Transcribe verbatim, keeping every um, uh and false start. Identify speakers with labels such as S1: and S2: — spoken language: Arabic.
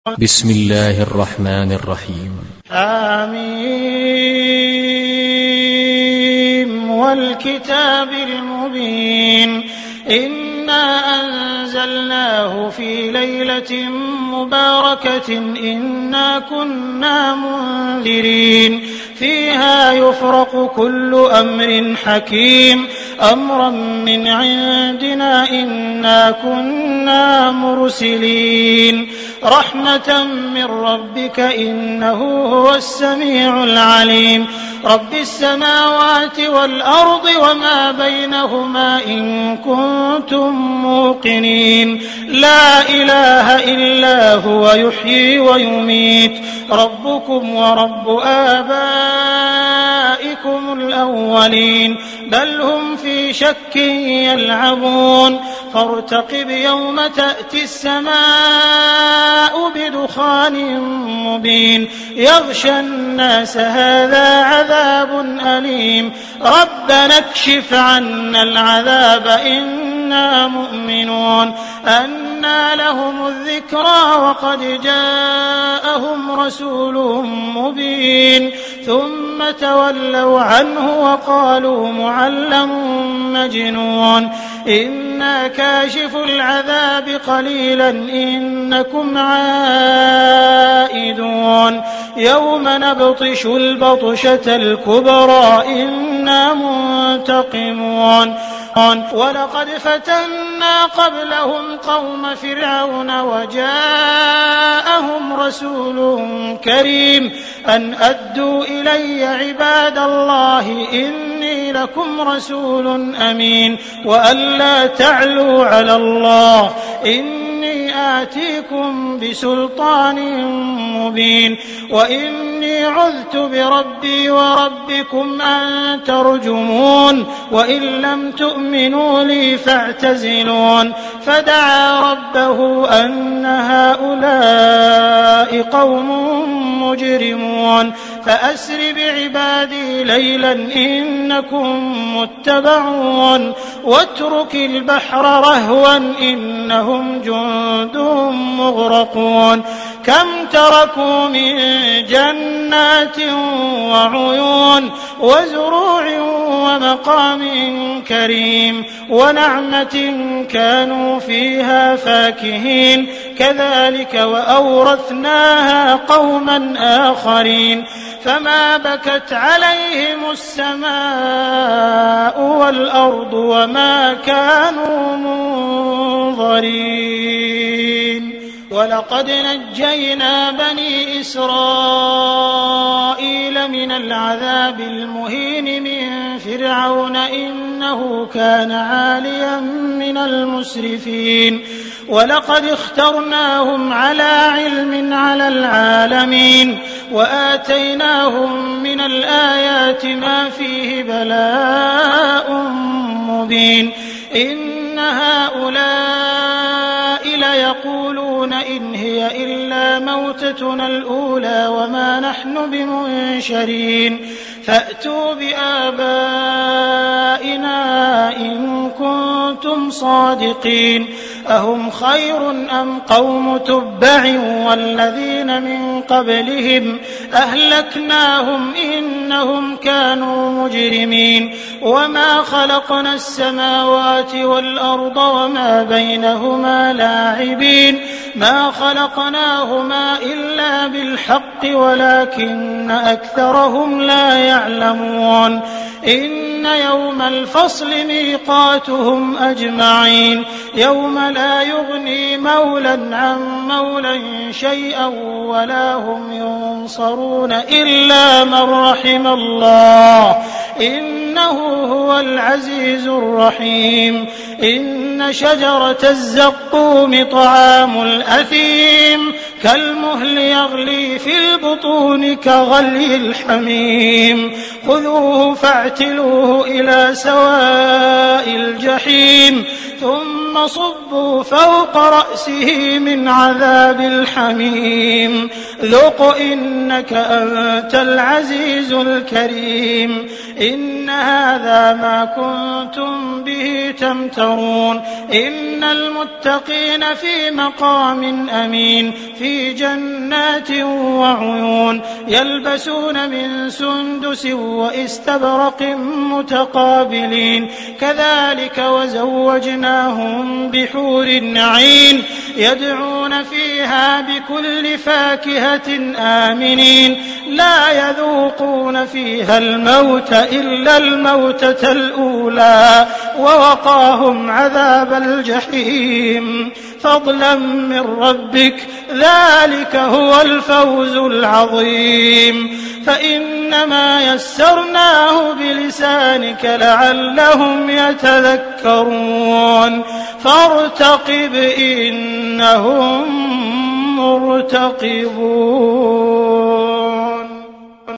S1: بسم الله الرحمن الرحيم.
S2: آمين والكتاب المبين إنا أنزلناه في ليلة مباركة إنا كنا منذرين فيها يفرق كل أمر حكيم أمرا من عندنا إنا كنا مرسلين رحمة من ربك إنه هو السميع العليم رب السماوات والأرض وما بينهما إن كنتم موقنين لا إله إلا هو يحيي ويميت ربكم ورب آبائكم الأولين بل هم في شك يلعبون فارتقب يوم تأتي السماء بدخان مبين يغشى الناس هذا عذاب أليم ربنا اكشف عنا العذاب إنا مؤمنون أنى لهم الذكرى وقد جاءهم رسول مبين ثم تولوا عنه وقالوا معلم مجنون إنا كاشف العذاب قليلا إنكم عائدون يوم نبطش البطشة الكبرى إنا منتقمون ولقد فتنا قبلهم قوم فرعون وجاءهم رسول كريم أن أدوا إلي عباد الله إني لكم رسول أمين وأن لا تعلوا على الله إني آتيكم بسلطان مبين وإني عذت بربي وربكم أن ترجمون وإن لم تؤمنوا لي فاعتزلون فدعا ربه أن هؤلاء قوم مجرمون فأسر بعبادي ليلا إنكم متبعون واترك البحر رهوا إنهم جند مغرقون كم تركوا من جنات وعيون وزروع ومقام كريم ونعمة كانوا فيها فاكهين كذلك وأورثناها قوما آخرين فما بكت عليهم السماء والأرض وما كانوا منظرين ولقد نجينا بني إسرائيل من العذاب المهين من فرعون إنه كان عاليا من المسرفين ولقد اخترناهم على علم على العالمين وآتيناهم من الآيات ما فيه بلاء مبين إن هؤلاء ليقولون إن هي إلا موتتنا الأولى وما نحن بمنشرين فأتوا بآبائنا إن كنتم صادقين أهم خير أم قوم تبع والذين من قبلهم أهلكناهم إنهم كانوا مجرمين وما خلقنا السماوات والأرض وما بينهما لاعبين ما خلقناهما إلا بالحق ولكن أكثرهم لا يعلمون إن يوم الفصل ميقاتهم أجمعين يوم لا يغني مولى عن مولى شيئا ولا هم ينصرون إلا من رحم الله إنه هو العزيز الرحيم إن شجرة الزقوم طعام الأثيم كالمهل يغلي في البطون كغلي الحميم خذوه فاعتلوه إلى سواء الجحيم ثم صبوا فوق رأسه من عذاب الحميم ذق إنك أنت العزيز الكريم إن هذا ما كنتم به تمترون إن المتقين في مقام أمين في جنات وعيون يلبسون من سندس وإستبرق متقابلين كذلك وزوجناهم بحور عين يدعون فيها بكل فاكهة آمنين لا يذوقون فيها الموت إلا الموتة الأولى ووقاهم عذاب الجحيم فضلا من ربك ذلك هو الفوز العظيم فإنما يسرناه بلسانك لعلهم يتذكرون فارتقب إنهم مرتقبون.